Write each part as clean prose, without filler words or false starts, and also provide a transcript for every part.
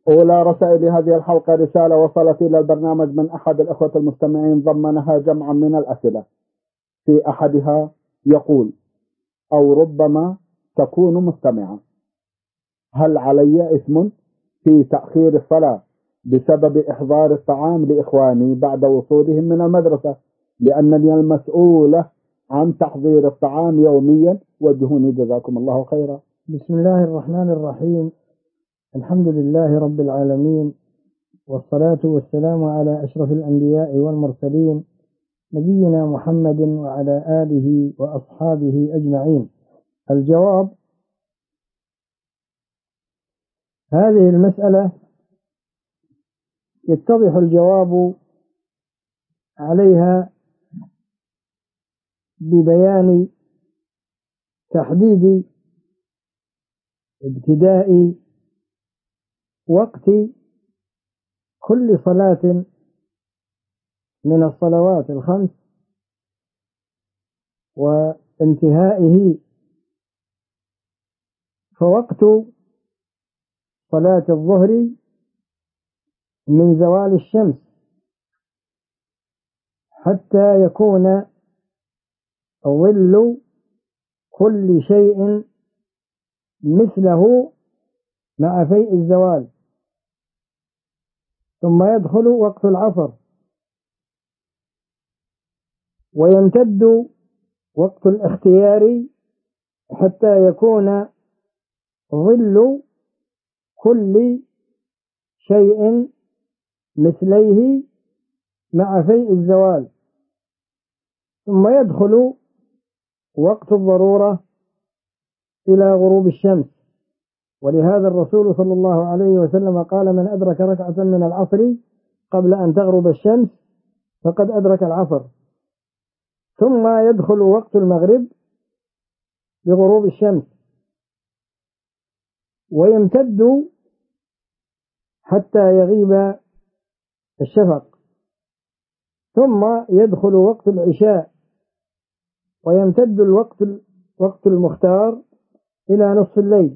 أولى رسائل هذه الحلقة رسالة وصلت إلى البرنامج من أحد الأخوة المستمعين ضمنها جمعا من الأسئلة. في أحدها يقول: أو ربما تكون مستمعا: هل علي إثم في تأخير الصلاة بسبب إحضار الطعام لإخواني بعد وصولهم من المدرسة، لأنني المسؤولة عن تحضير الطعام يوميا؟ وجهوني جزاكم الله خيرا. بسم الله الرحمن الرحيم. الحمد لله رب العالمين، والصلاة والسلام على أشرف الأنبياء والمرسلين، نبينا محمد وعلى آله وأصحابه أجمعين. الجواب: هذه المسألة يتضح الجواب عليها ببيان تحديد ابتداء وقت كل صلاة من الصلوات الخمس وانتهائه. فوقت صلاة الظهر من زوال الشمس حتى يكون ظل كل شيء مثله مع فيء الزوال، ثم يدخل وقت العصر ويمتد وقت الاختيار حتى يكون ظل كل شيء مثليه مع فيء الزوال، ثم يدخل وقت الضرورة إلى غروب الشمس. ولهذا الرسول صلى الله عليه وسلم قال: من أدرك ركعة من العصر قبل أن تغرب الشمس فقد أدرك العصر. ثم يدخل وقت المغرب بغروب الشمس ويمتد حتى يغيب الشفق، ثم يدخل وقت العشاء ويمتد وقت المختار إلى نصف الليل،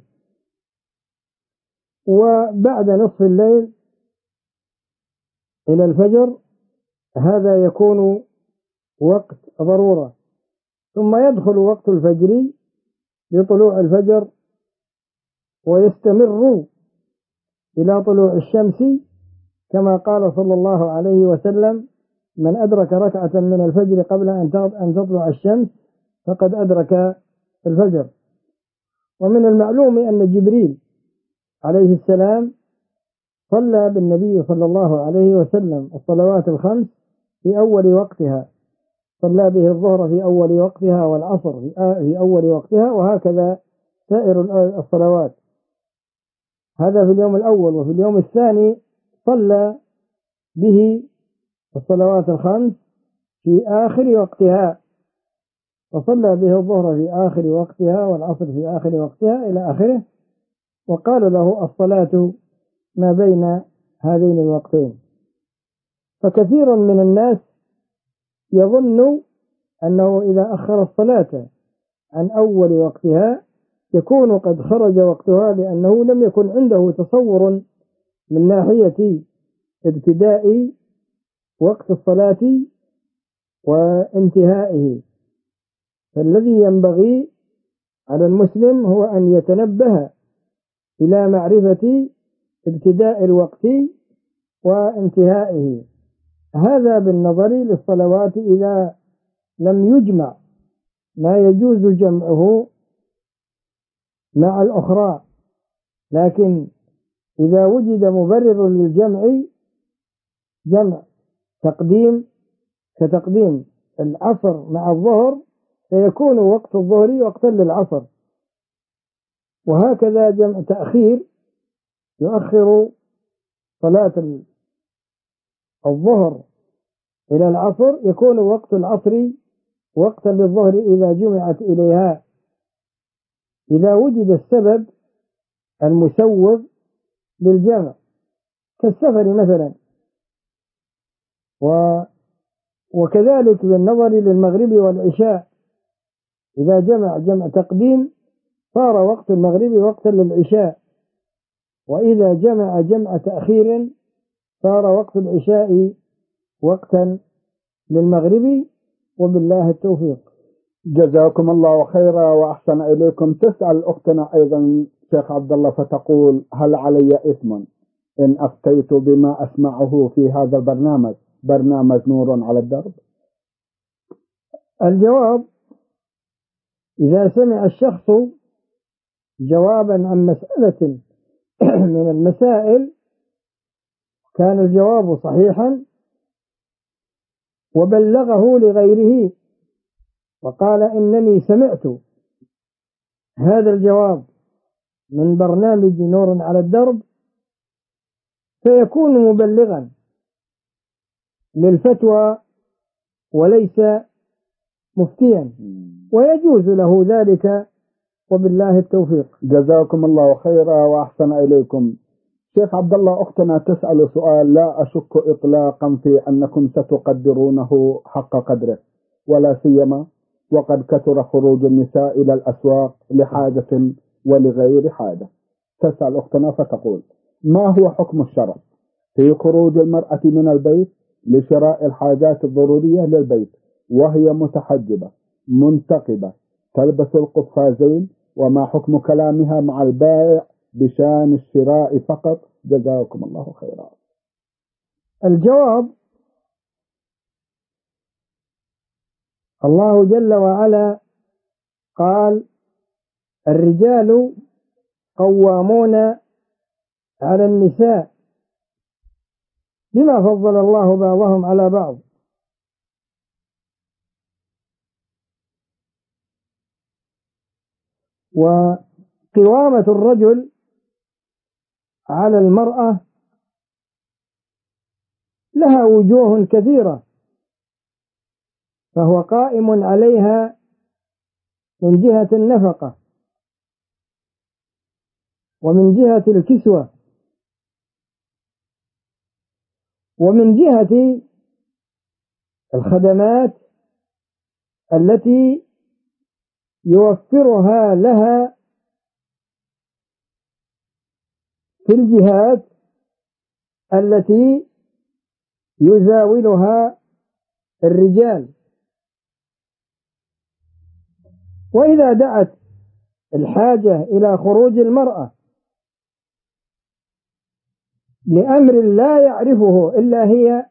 وبعد نصف الليل إلى الفجر هذا يكون وقت ضرورة، ثم يدخل وقت الفجر لطلوع الفجر ويستمر إلى طلوع الشمس، كما قال صلى الله عليه وسلم: من أدرك ركعة من الفجر قبل أن تطلع الشمس فقد أدرك الفجر. ومن المعلوم أن جبريل عليه السلام صلى بالنبي صلى الله عليه وسلم الصلوات الخمس في أول وقتها، صلى به الظهر في أول وقتها والعصر في أول وقتها، وهكذا سائر الصلوات. هذا في اليوم الأول. وفي اليوم الثاني صلى به الصلوات الخمس في آخر وقتها، وصلى به الظهر في آخر وقتها والعصر في آخر وقتها إلى آخره، وقال له: الصلاة ما بين هذين الوقتين. فكثير من الناس يظن أنه إذا أخر الصلاة عن أول وقتها يكون قد خرج وقتها، لأنه لم يكن عنده تصور من ناحية ابتداء وقت الصلاة وانتهائه. فالذي ينبغي على المسلم هو أن يتنبه إلى معرفة ابتداء الوقت وانتهائه. هذا بالنظر للصلوات إذا لم يجمع ما يجوز جمعه مع الأخرى، لكن إذا وجد مبرر للجمع، جمع تقديم كتقديم العصر مع الظهر، فيكون وقت الظهر وقتا للعصر، وهكذا جمع تأخير يؤخر صلاة الظهر إلى العصر، يكون وقت العصر وقتا للظهر إذا جمعت إليها، إذا وجد السبب المسوغ للجمع كالسفر مثلا. وكذلك بالنظر للمغرب والعشاء، إذا جمع تقديم صار وقت المغرب وقتا للعشاء، وإذا جمع جمع تأخير صار وقت العشاء وقتا للمغرب. وبالله التوفيق. جزاكم الله خيرا وأحسن إليكم. تسأل أختنا أيضا شيخ عبد الله فتقول: هل علي إثم إن أفتيت بما أسمعه في هذا البرنامج، برنامج نور على الدرب؟ الجواب: إذا سمع الشخص جوابا عن مسألة من المسائل كان الجواب صحيحا وبلغه لغيره وقال: إنني سمعت هذا الجواب من برنامج نور على الدرب، فيكون مبلغا للفتوى وليس مفتيا، ويجوز له ذلك. وبالله التوفيق. جزاكم الله خيرا وأحسن إليكم. شيخ عبد الله، أختنا تسأل سؤال لا أشك إطلاقا في أنكم ستقدرونه حق قدره، ولا سيما وقد كثر خروج النساء إلى الأسواق لحاجة ولغير حاجة. تسأل أختنا فتقول: ما هو حكم الشرع في خروج المرأة من البيت لشراء الحاجات الضرورية للبيت وهي متحجبة منتقبة تلبس القفازين، وما حكم كلامها مع البائع بشان الشراء فقط؟ جزاكم الله خيرا. الجواب: الله جل وعلا قال: الرجال قوامون على النساء بما فضل الله بعضهم على بعض. وقوامة الرجل على المرأة لها وجوه كثيرة، فهو قائم عليها من جهة النفقة، ومن جهة الكسوة، ومن جهة الخدمات التي يوفرها لها في الجهات التي يزاولها الرجال. وإذا دعت الحاجة إلى خروج المرأة لأمر لا يعرفه إلا هي،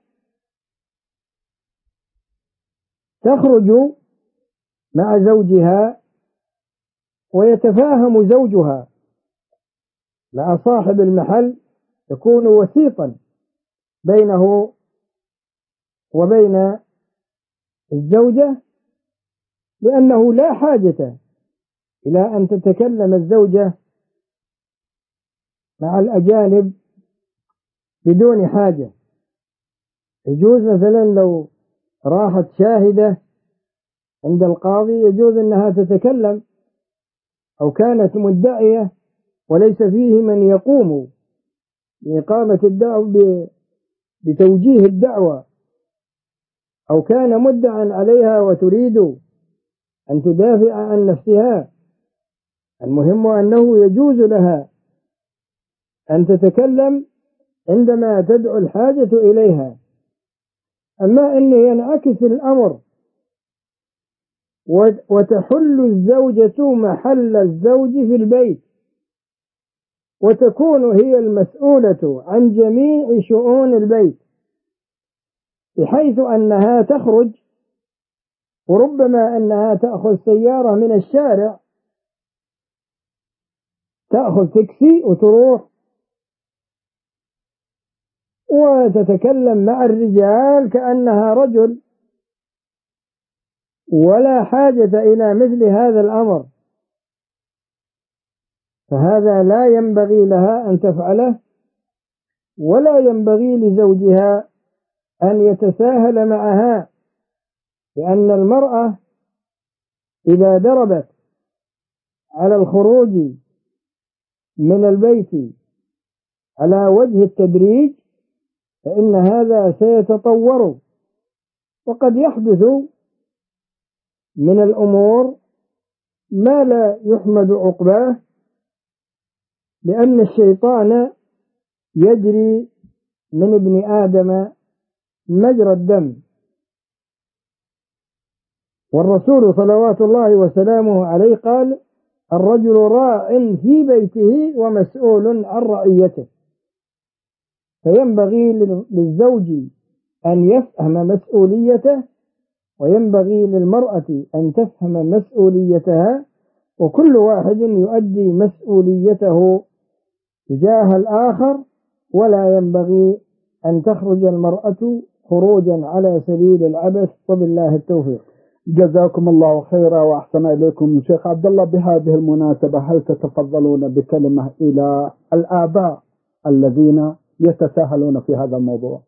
تخرج مع زوجها ويتفاهم زوجها مع صاحب المحل، يكون وسيطا بينه وبين الزوجة، لأنه لا حاجة إلى أن تتكلم الزوجة مع الأجانب بدون حاجة. يجوز مثلا لو راحت شاهدة عند القاضي يجوز أنها تتكلم، أو كانت مدعية وليس فيه من يقوم بإقامة الدعوة بتوجيه الدعوة، أو كان مدعا عليها وتريد أن تدافع عن نفسها، المهم أنه يجوز لها أن تتكلم عندما تدعو الحاجة إليها. أما أن ينعكس الأمر وتحل الزوجة محل الزوج في البيت، وتكون هي المسؤولة عن جميع شؤون البيت، بحيث أنها تخرج، وربما أنها تأخذ سيارة من الشارع، تأخذ تاكسي وتروح وتتكلم مع الرجال كأنها رجل، ولا حاجة إلى مثل هذا الأمر، فهذا لا ينبغي لها أن تفعله، ولا ينبغي لزوجها أن يتساهل معها، لأن المرأة إذا دربت على الخروج من البيت على وجه التدريج فإن هذا سيتطور، وقد يحدث من الأمور ما لا يحمد عقباه، لأن الشيطان يجري من ابن آدم مجرى الدم، والرسول صلوات الله وسلامه عليه قال: الرجل راع في بيته ومسؤول عن رعيته. فينبغي للزوج أن يفهم مسؤوليته، وينبغي للمرأة أن تفهم مسؤوليتها، وكل واحد يؤدي مسؤوليته تجاه الآخر، ولا ينبغي أن تخرج المرأة خروجا على سبيل العبث. وبالله التوفيق. جزاكم الله خيرا وأحسن إليكم شيخ عبد الله. بهذه المناسبة هل تتفضلون بكلمة إلى الآباء الذين يتساهلون في هذا الموضوع؟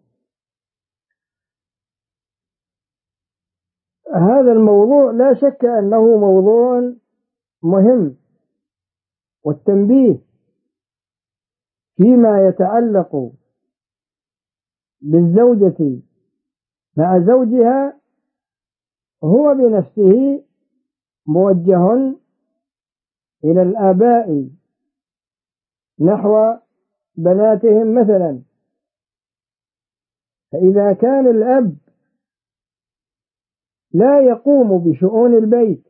هذا الموضوع لا شك أنه موضوع مهم، والتنبيه فيما يتعلق بالزوجة مع زوجها هو بنفسه موجه إلى الآباء نحو بناتهم مثلا. فإذا كان الأب لا يقوم بشؤون البيت،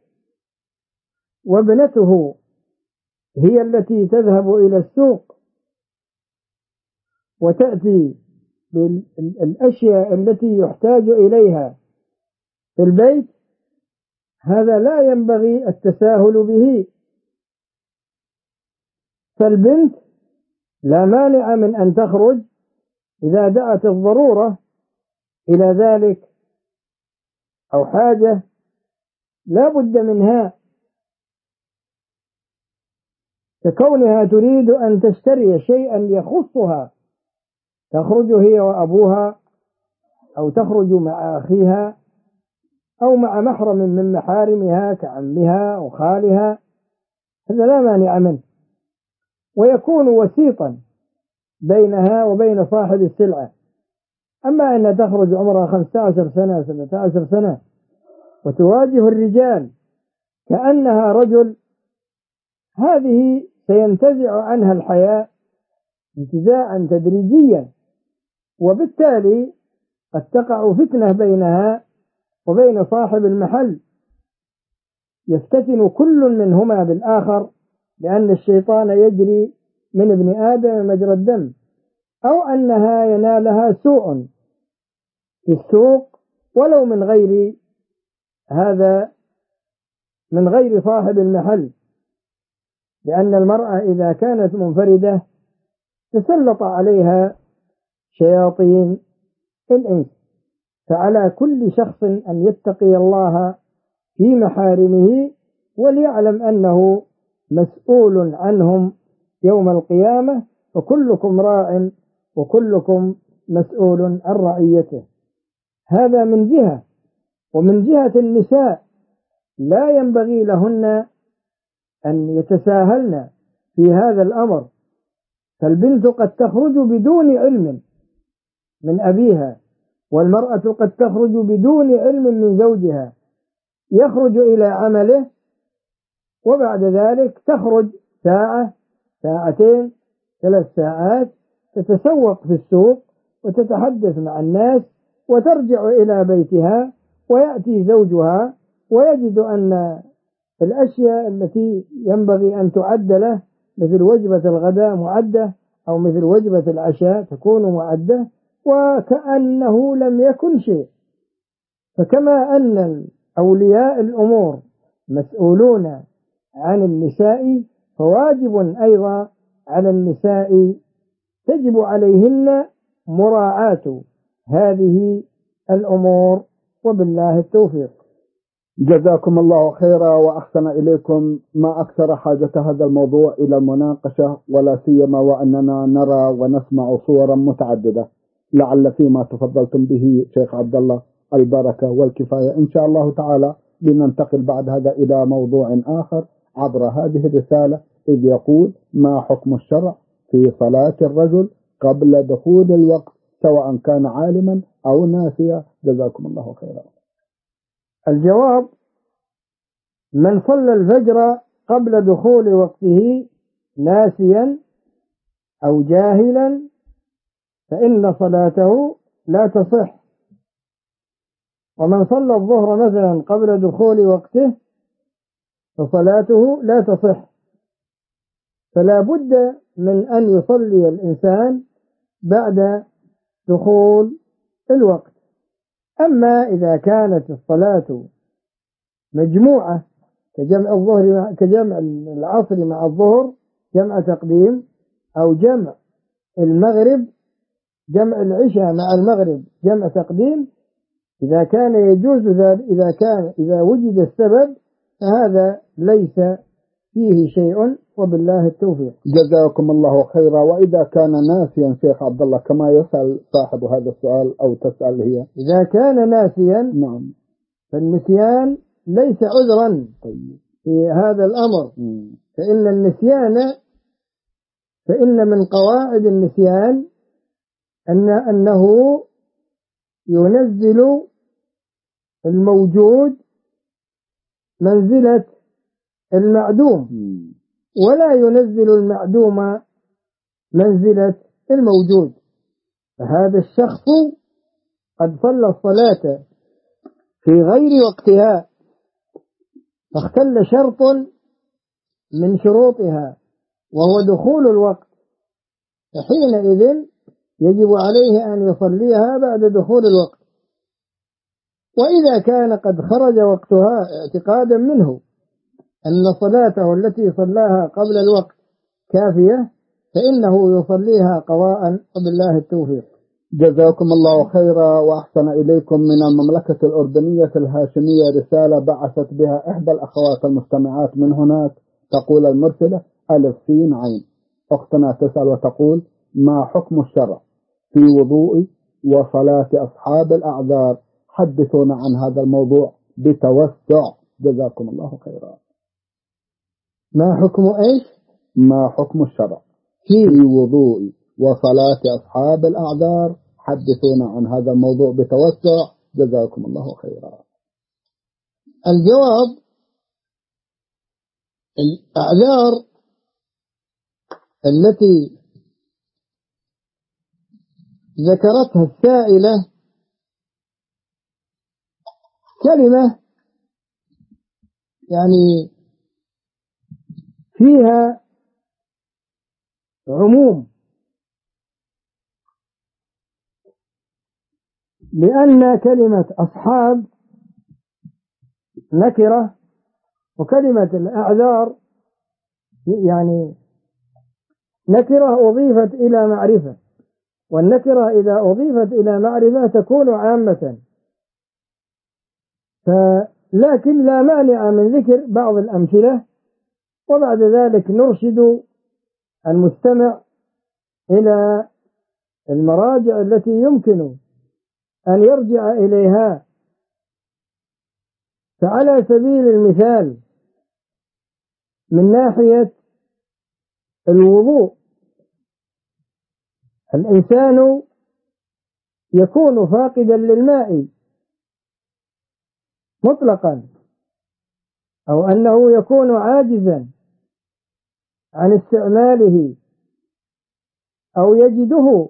وابنته هي التي تذهب إلى السوق وتأتي بالأشياء التي يحتاج إليها في البيت، هذا لا ينبغي التساهل به. فالبنت لا مانع من أن تخرج إذا دعت الضرورة إلى ذلك أو حاجة لا بد منها، ككونها تريد أن تشتري شيئا يخصها، تخرج هي وأبوها، أو تخرج مع أخيها، أو مع محرم من محارمها كعمها أو خالها، هذا لا مانع منه، ويكون وسيطا بينها وبين صاحب السلعة. أما أن تخرج عمرها 15 سنة 17 سنة وتواجه الرجال كأنها رجل، هذه سينتزع عنها الحياء انتزاعا تدريجيا، وبالتالي قد تقع فتنة بينها وبين صاحب المحل، يفتتن كل منهما بالآخر، لأن الشيطان يجري من ابن آدم مجرى الدم، أو أنها ينالها سوء في السوق ولو من غير هذا، من غير صاحب المحل، لأن المرأة إذا كانت منفردة تسلط عليها شياطين الإنس. فعلى كل شخص أن يتقي الله في محارمه، وليعلم أنه مسؤول عنهم يوم القيامة، وكلكم راع وكلكم مسؤول عن رعيته. هذا من جهة. ومن جهة النساء لا ينبغي لهن أن يتساهلن في هذا الأمر، فالبنت قد تخرج بدون علم من أبيها، والمرأة قد تخرج بدون علم من زوجها، يخرج إلى عمله وبعد ذلك تخرج ساعة ساعتين 3 ساعات تتسوق في السوق وتتحدث مع الناس، وترجع إلى بيتها، ويأتي زوجها ويجد أن الأشياء التي ينبغي أن تعد له مثل وجبة الغداء معدة، أو مثل وجبة العشاء تكون معدة، وكأنه لم يكن شيء. فكما أن أولياء الأمور مسؤولون عن النساء، فواجب أيضا على النساء تجب عليهن مراعاة هذه الأمور. وبالله التوفيق. جزاكم الله خيرا وأحسن إليكم. ما أكثر حاجة هذا الموضوع إلى المناقشة، ولا سيما وأننا نرى ونسمع صورا متعددة. لعل فيما تفضلتم به شيخ عبد الله البركة والكفاية إن شاء الله تعالى. لننتقل بعد هذا إلى موضوع آخر عبر هذه الرسالة، إذ يقول: ما حكم الشرع في صلاة الرجل قبل دخول الوقت سواء كان عالما أو ناسيا؟ جزاكم الله خيرا. الجواب: من صلى الفجر قبل دخول وقته ناسيا أو جاهلا فإن صلاته لا تصح. ومن صلى الظهر مثلا قبل دخول وقته فصلاته لا تصح، فلا بد من أن يصلي الإنسان بعد دخول الوقت. أما إذا كانت الصلاة مجموعة كجمع العصر مع الظهر جمع تقديم، أو جمع المغرب جمع العشاء مع المغرب جمع تقديم، إذا كان يجوز ذلك، إذا وجد السبب فهذا ليس فيه شيء، وبالله التوفيق. جزاكم الله خيرا. وإذا كان ناسيا شيخ عبد الله كما يسأل صاحب هذا السؤال أو تسأل هي، إذا كان ناسيا نعم فالنسيان ليس عذرا في هذا الأمر. فإن النسيان، فإن من قواعد النسيان أنه ينزل الموجود منزلة المعدوم، ولا ينزل المعدوم منزلة الموجود. فهذا الشخص قد صلى الصلاة في غير وقتها فاختل شرط من شروطها وهو دخول الوقت، فحينئذ يجب عليه أن يصليها بعد دخول الوقت. وإذا كان قد خرج وقتها اعتقادا منه أن صلاته التي صلاها قبل الوقت كافية فإنه يصليها قضاء، وبالله التوفيق. جزاكم الله خيرا وأحسن إليكم. من المملكة الأردنية الهاشمية رسالة بعثت بها إحدى الأخوات المستمعات من هناك، تقول المرسلة ألف سين عين. أختنا تسأل وتقول: ما حكم الشرع في وضوء وصلاة أصحاب الأعذار؟ حدثونا عن هذا الموضوع بتوسع، جزاكم الله خيرا. ما حكم إيش؟ ما حكم الشرع في وضوء وصلاة أصحاب الأعذار؟ حدثونا عن هذا الموضوع بتوسع، جزاكم الله خيرا. الجواب: الأعذار التي ذكرتها السائلة كلمة يعني فيها عموم، لأن كلمة أصحاب نكرة، وكلمة الأعذار يعني نكرة أضيفت إلى معرفة، والنكرة إذا أضيفت إلى معرفة تكون عامة. لكن لا مانع من ذكر بعض الأمثلة، وبعد ذلك نرشد المستمع إلى المراجع التي يمكن أن يرجع إليها. فعلى سبيل المثال من ناحية الوضوء، الإنسان يكون فاقدا للماء مطلقا، أو أنه يكون عاجزا عن استعماله، أو يجده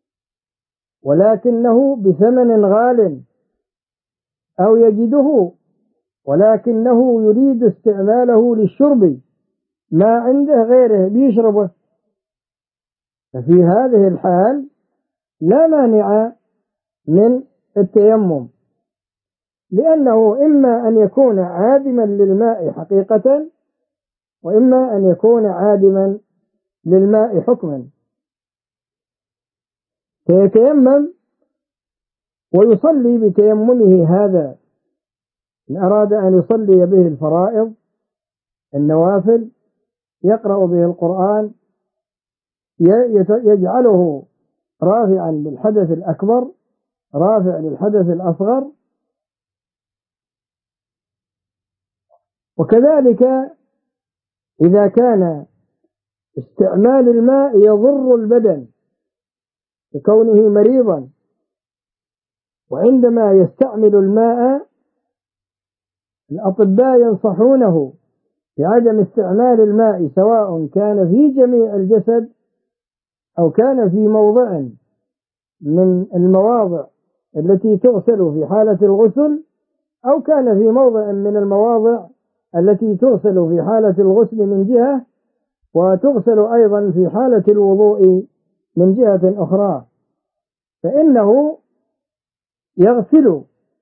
ولكنه بثمن غال، أو يجده ولكنه يريد استعماله للشرب، ما عنده غيره بيشربه. ففي هذه الحال لا مانع من التيمم، لأنه إما أن يكون عادما للماء حقيقة، وإما أن يكون عادما للماء حكما، فيتيمم ويصلي بتيممه هذا. إن أراد أن يصلي به الفرائض النوافل، يقرأ به القرآن، يجعله رافعا للحدث الأكبر رافع للحدث الأصغر. وكذلك إذا كان استعمال الماء يضر البدن لكونه مريضا، وعندما يستعمل الماء الأطباء ينصحونه بعدم استعمال الماء، سواء كان في جميع الجسد أو كان في موضع من المواضع التي تغسل في حالة الغسل، أو كان في موضع من المواضع التي تغسل في حالة الغسل من جهة، وتغسل أيضا في حالة الوضوء من جهة أخرى، فإنه يغسل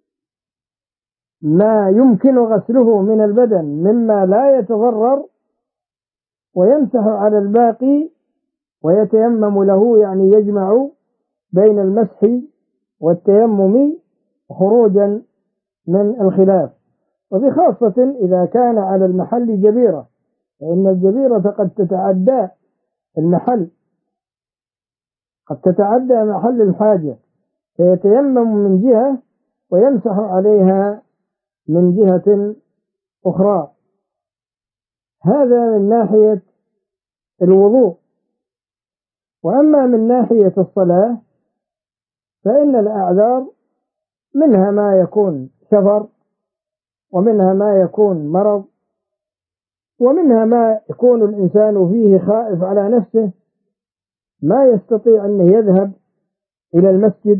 ما يمكن غسله من البدن مما لا يتضرر، ويمسح على الباقي ويتيمم له، يعني يجمع بين المسح والتيمم خروجا من الخلاف. وبخاصة إذا كان على المحل جبيرة، فإن الجبيرة قد تتعدى المحل، قد تتعدى محل الحاجة، فيتيمم من جهة ويمسح عليها من جهة أخرى. هذا من ناحية الوضوء. وأما من ناحية الصلاة فإن الأعذار منها ما يكون سفر، ومنها ما يكون مرض، ومنها ما يكون الإنسان فيه خائف على نفسه، ما يستطيع أن يذهب إلى المسجد،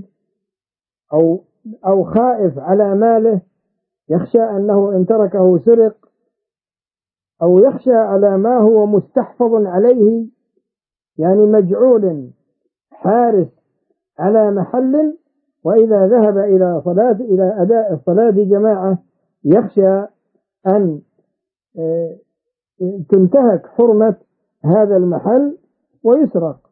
أو خائف على ماله، يخشى أنه إن تركه سرق، أو يخشى على ما هو مستحفظ عليه، يعني مجعول حارس على محل، وإذا ذهب إلى أداء الصلاة جماعة يخشى أن تنتهك حرمة هذا المحل ويسرق.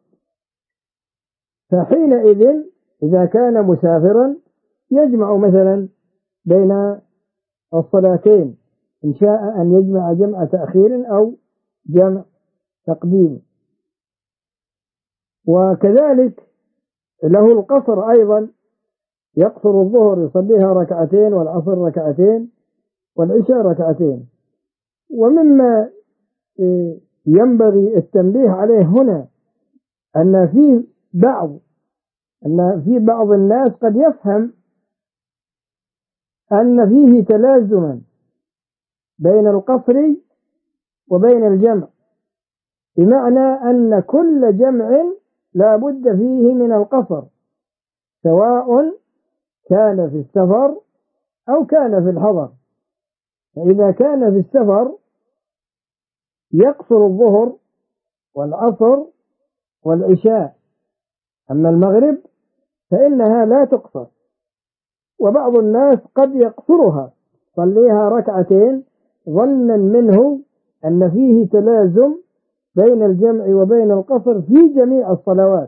فحينئذ إذا كان مسافرا يجمع مثلا بين الصلاتين، إن شاء أن يجمع جمع تأخير أو جمع تقديم. وكذلك له القصر أيضا، يقصر الظهر يصليها ركعتين، والعصر ركعتين، والعشاء ركعتين. ومما ينبغي التنبيه عليه هنا أن في بعض الناس قد يفهم أن فيه تلازما بين القصر وبين الجمع، بمعنى أن كل جمع لا بد فيه من القصر، سواء كان في السفر أو كان في الحضر. فإذا كان في السفر يقصر الظهر والعصر والعشاء، أما المغرب فإنها لا تقصر. وبعض الناس قد يقصرها، صليها ركعتين ظنا منه أن فيه تلازم بين الجمع وبين القصر في جميع الصلوات.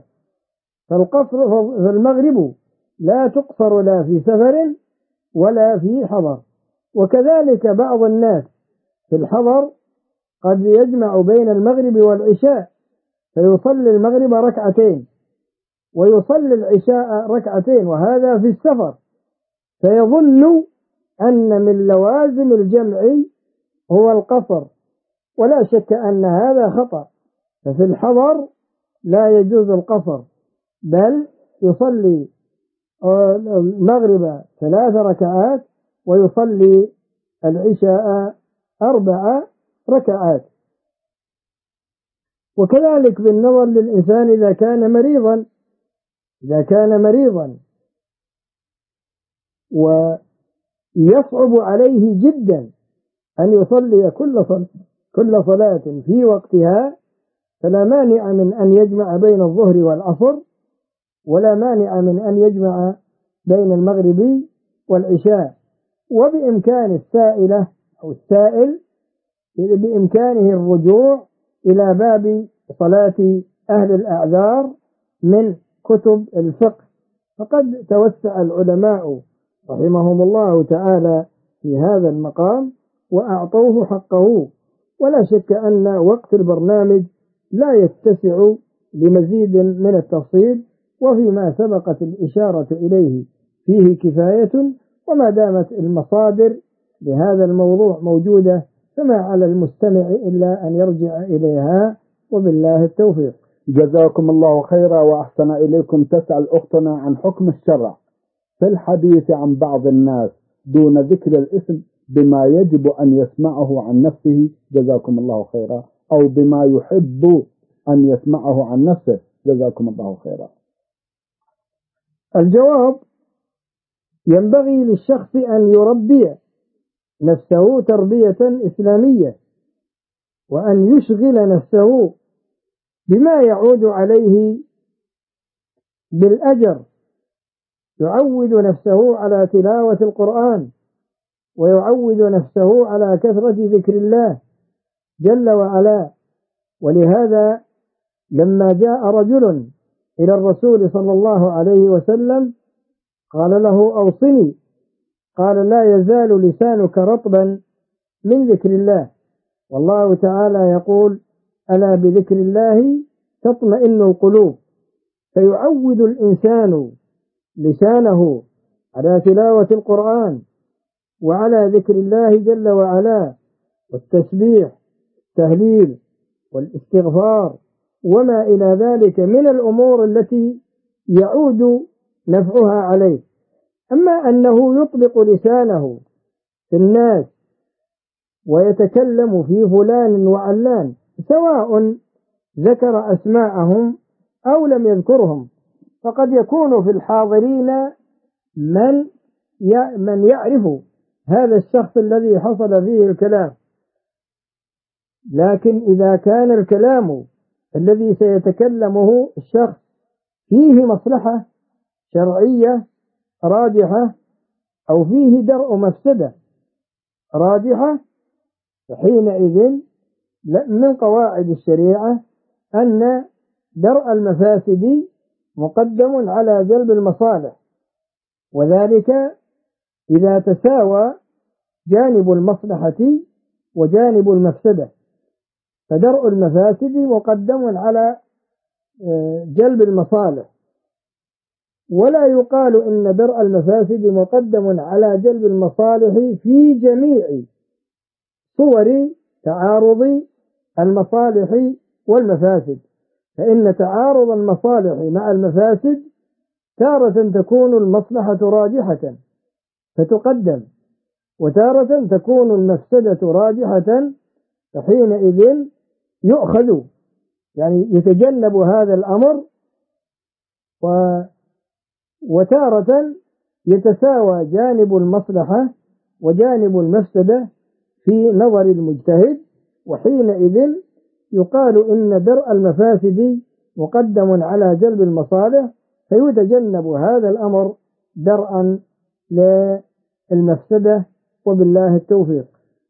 فالمغرب لا تقصر لا في سفر ولا في حضر. وكذلك بعض الناس في الحضر قد يجمع بين المغرب والعشاء، فيصلي المغرب ركعتين ويصلي العشاء ركعتين، وهذا في السفر، فيظن أن من لوازم الجمع هو القصر، ولا شك أن هذا خطأ. ففي الحضر لا يجوز القصر، بل يصلي المغرب 3 ركعات ويصلي العشاء 4 ركعات. وكذلك بالنظر للإنسان إذا كان مريضا ويصعب عليه جدا أن يصلي كل صلاة في وقتها، فلا مانع من أن يجمع بين الظهر والعصر، ولا مانع من أن يجمع بين المغرب والعشاء. وبإمكان السائل بإمكانه الرجوع إلى باب صلاة أهل الأعذار من كتب الفقه، فقد توسع العلماء رحمهم الله تعالى في هذا المقام وأعطوه حقه. ولا شك أن وقت البرنامج لا يتسع لمزيد من التفصيل، وفيما سبقت الإشارة إليه فيه كفاية. وما دامت المصادر لهذا الموضوع موجودة فما على المستمع إلا أن يرجع إليها، وبالله التوفيق. جزاكم الله خيرا وأحسن إليكم. تسأل أختنا عن حكم الشرع في الحديث عن بعض الناس دون ذكر الاسم بما يجب أن يسمعه عن نفسه، جزاكم الله خيرا، أو بما يحب أن يسمعه عن نفسه، جزاكم الله خيرا. الجواب: ينبغي للشخص أن يربي نفسه تربية إسلامية، وأن يشغل نفسه بما يعود عليه بالأجر، يعود نفسه على تلاوة القرآن، ويعود نفسه على كثرة ذكر الله جل وعلا. ولهذا لما جاء رجل إلى الرسول صلى الله عليه وسلم قال له: أوصني. قال: لا يزال لسانك رطبا من ذكر الله، والله تعالى يقول: ألا بذكر الله تطمئن القلوب. فيعود الإنسان لسانه على تلاوة القرآن وعلى ذكر الله جل وعلا، والتسبيح، التهليل، والاستغفار، وما إلى ذلك من الأمور التي يعود نفعها عليه. أما أنه يطلق لسانه في الناس ويتكلم في فلان وعلان، سواء ذكر أسماءهم أو لم يذكرهم، فقد يكون في الحاضرين من يعرف هذا الشخص الذي حصل فيه الكلام، لكن إذا كان الكلام الذي سيتكلمه الشخص فيه مصلحة شرعية راجحة أو فيه درء مفسدة راجحة، فحينئذ من قواعد الشريعة أن درء المفاسد مقدم على جلب المصالح، وذلك إذا تساوى جانب المصلحة وجانب المفسدة، فدرء المفاسد مقدم على جلب المصالح. ولا يقال إن درء المفاسد مقدم على جلب المصالح في جميع صور تعارض المصالح والمفاسد، فإن تعارض المصالح مع المفاسد تارة تكون المصلحة راجحة فتقدم، وتارة تكون المفسدة راجحة فحينئذ يؤخذ، يعني يتجنب هذا الأمر. وتارة يتساوى جانب المصلحة وجانب المفسدة في نظر المجتهد، وحينئذ يقال إن درء المفاسد مقدم على جلب المصالح، فيتجنب هذا الأمر درءا للمفسدة، وبالله التوفيق.